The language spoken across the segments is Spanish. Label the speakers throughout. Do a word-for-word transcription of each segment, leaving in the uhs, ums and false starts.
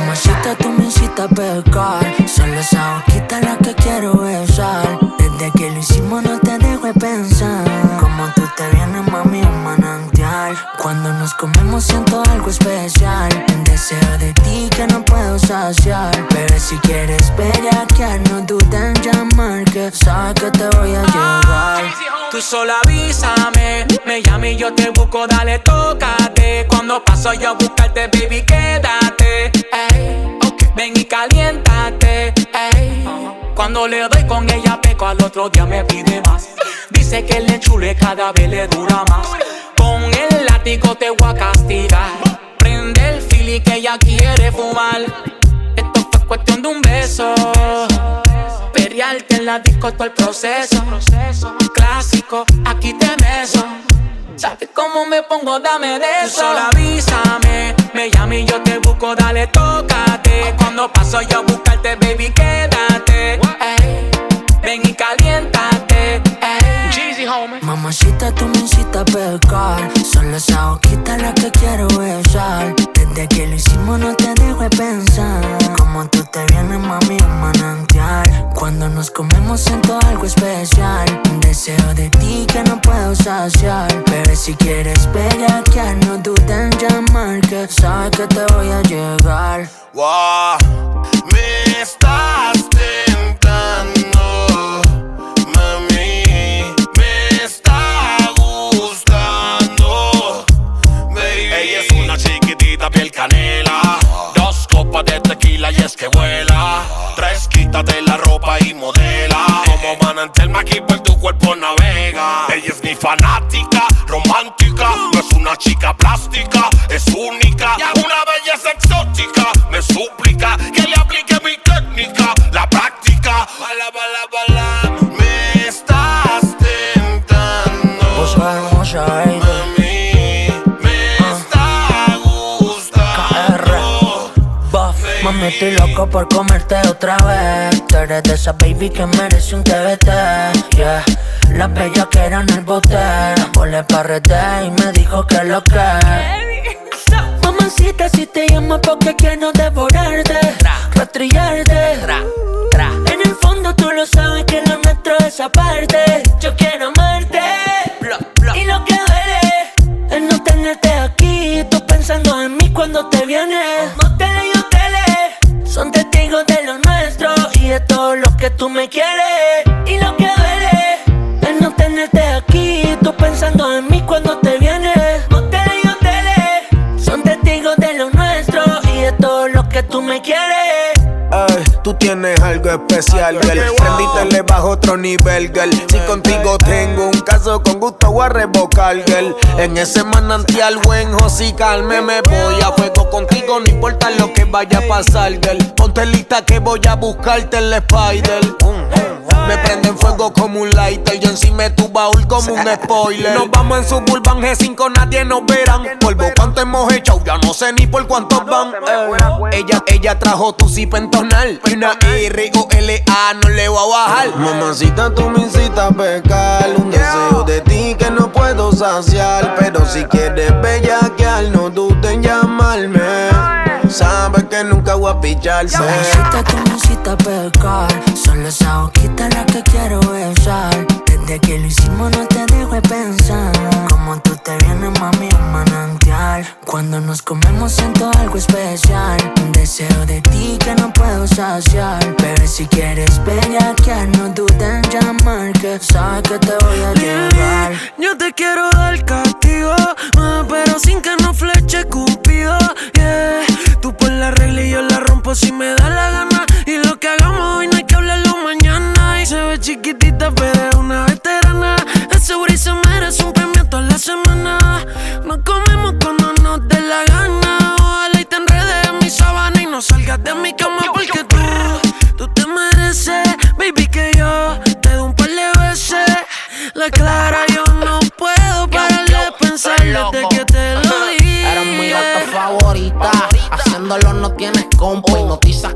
Speaker 1: Mamacita, tú me incitas a pecar. Son esa boquita la que quiero besar. Desde que lo hicimos no te dejo de pensar. Como tú te vienes, mami, un manantial. Cuando nos comemos siento algo especial. Un deseo de ti que no puedo saciar. Bebé, si quieres bellaquear, no dudes en llamar, que sabes que te voy a llegar.
Speaker 2: Tú solo avísame, me llama y yo te busco, dale, tócate. Cuando paso yo a buscarte, baby, quédate. Ey, okay. Ven y caliéntate. Ey. Uh-huh. Cuando le doy con ella peco, al otro día me pide más. Dice que le chule cada vez le dura más. Con el látigo te voy a castigar. Prende el fili que ella quiere fumar. Esto fue cuestión de un beso. Perrearte en la disco todo el proceso. Clásico, aquí te beso. ¿Sabes cómo me pongo? Dame de eso. Tú solo avísame, me llama y yo te busco, dale, tócate. Cuando paso yo a buscarte, baby, quédate. Ey, ven y caliéntate. Ey. Jeezy, homie.
Speaker 1: Mamacita, tú me incitas a pecar. Solo esa boquita la que quiero besar. Desde que lo hicimos no te dejo de pensar. Como tú te vienes, mami, un manantial. Cuando nos comemos siento algo especial. Un deseo de ti que no puedo saciar. Bebé, si quieres bellaquear, no dudes en llamar, que sabes que te voy a llegar.
Speaker 3: Wow, me estás tentando, mami, me está gustando, baby. Ella es una chiquitita piel canela. Dos copas de tequila y es que vuela. Tres, quítate la ropa y modela. Como manantial Maki por tu cuerpo navega. Ella es mi fanática, romántica. No es una chica plástica, es única. Una belleza exótica. Me suplica que le aplique mi técnica. La práctica, bala, bala, bala. Me estás tentando,
Speaker 1: Vos sos hermosa, baby. Mami, estoy loco por comerte otra vez. Tú eres de esa baby que merece un T B T, yeah. La bella que era en el bote. Volé pa' rete y me dijo que lo que. Mamacita, si te llamo porque quiero devorarte, rastrillarte. En el fondo tú lo sabes que lo nuestro es aparte. Yo quiero amarte. Y lo que duele es no tenerte aquí. Tú pensando en mí cuando te vienes. Motel y hoteles son testigos de lo nuestro y de todo lo que tú me quieres. Y lo que duele es no tenerte aquí. Tú pensando en mí cuando te vienes. Motel y hoteles son testigos de lo nuestro y de todo lo que tú me quieres.
Speaker 4: Ay, tú tienes algo especial, girl. Prendiste le bajo otro nivel, girl. Si contigo tengo un caso, con gusto voy a revocar, girl. En ese manantial buen josical me me voy a fuego contigo, no importa lo que vaya a pasar, girl. Ponte lista que voy a buscarte el spider. Me prende en fuego como un lighter. Yo encima de tu baúl como un spoiler. Nos vamos en Suburban G cinco, nadie nos verán. Polvo cuánto hemos echado, ya no sé ni por cuántos van. eh. Ella, ella trajo tu zip en tonal. Y una R O L A no le voy a bajar.
Speaker 5: Mamacita, tú me incitas a pecar. Un deseo de ti que no puedo saciar. Pero si quieres bellaquear, no dudes en llamarme. Sabes que nunca voy a picharse.
Speaker 1: Mamacita, tú me incitas a pecar. Solo esa boquita la que quiero besar. Desde que lo hicimos no te dejo de pensar. Como tú te vienes, mami, un manantial. Cuando nos comemos siento algo especial. Un deseo de ti que no puedo saciar. Bebé, si quieres bellaquear, no dudes en llamar, que sabes que te voy a llevar.
Speaker 6: Yo te quiero dar castigo, ah, pero sin que no fleche Cupido, yeah. Tú por la regla y yo la rompo si me da la gana. Y lo que hagamos hoy no hay que hablarlo mañana. Y se ve chiquitita pero es una veterana. Asegura y se merece un premio toda la semana. Nos comemos cuando nos dé la gana. Ojalá y te enredes en mi sábana y no salgas de mi cama porque tú, tú te mereces, baby, que yo te doy un par de veces. La clara yo no puedo parar de pensar desde que te lo di.
Speaker 7: Eres mi gata favorita, haciéndolo no tienes compo y noticias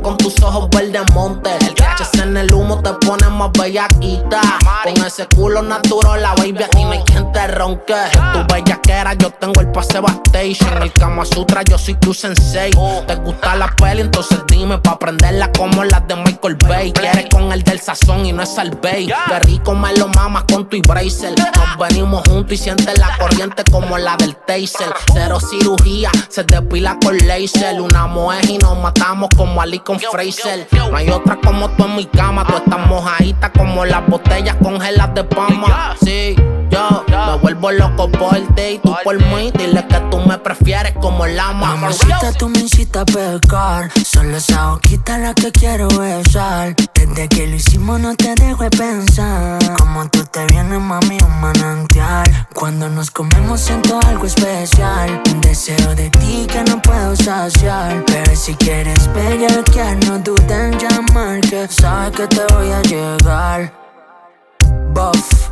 Speaker 7: con tus ojos verde monte. El T H C en el humo te pone más bellaquita. Con ese culo natural, la baby, aquí no hay quien te ronque. Tu bellaquera, yo tengo el pase Station. El Kama Sutra, yo soy tu sensei. Te gusta la peli, entonces dime pa' prenderla como las de Michael Bay. Quieres con el del sazón y no es Salvey. Qué rico me lo mamas con tu bracer. Nos venimos juntos y sientes la corriente como la del taser. Cero cirugía, se depila con laser. Una mujer y nos matamos como Ali con Fraser. No hay otra como tú en mi cama. Tú estás mojadita como las botellas con gelas de Pama. Sí, yo me vuelvo loco por ti y tú por mí. Dile que tú me prefieres como lama.
Speaker 1: Mamacita, tú me incitas a pecar. Solo esa boquita la que quiero besar. Desde que lo hicimos no te dejo de pensar. Como tú te vienes, mami, un manantial. Cuando nos comemos siento algo especial. Un deseo de ti que no puedo saciar. Pero si quieres bellaquear, no dudes en llamar, que sabes que te voy a llegar. Buff.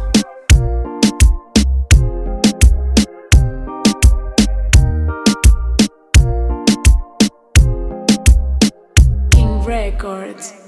Speaker 8: Records.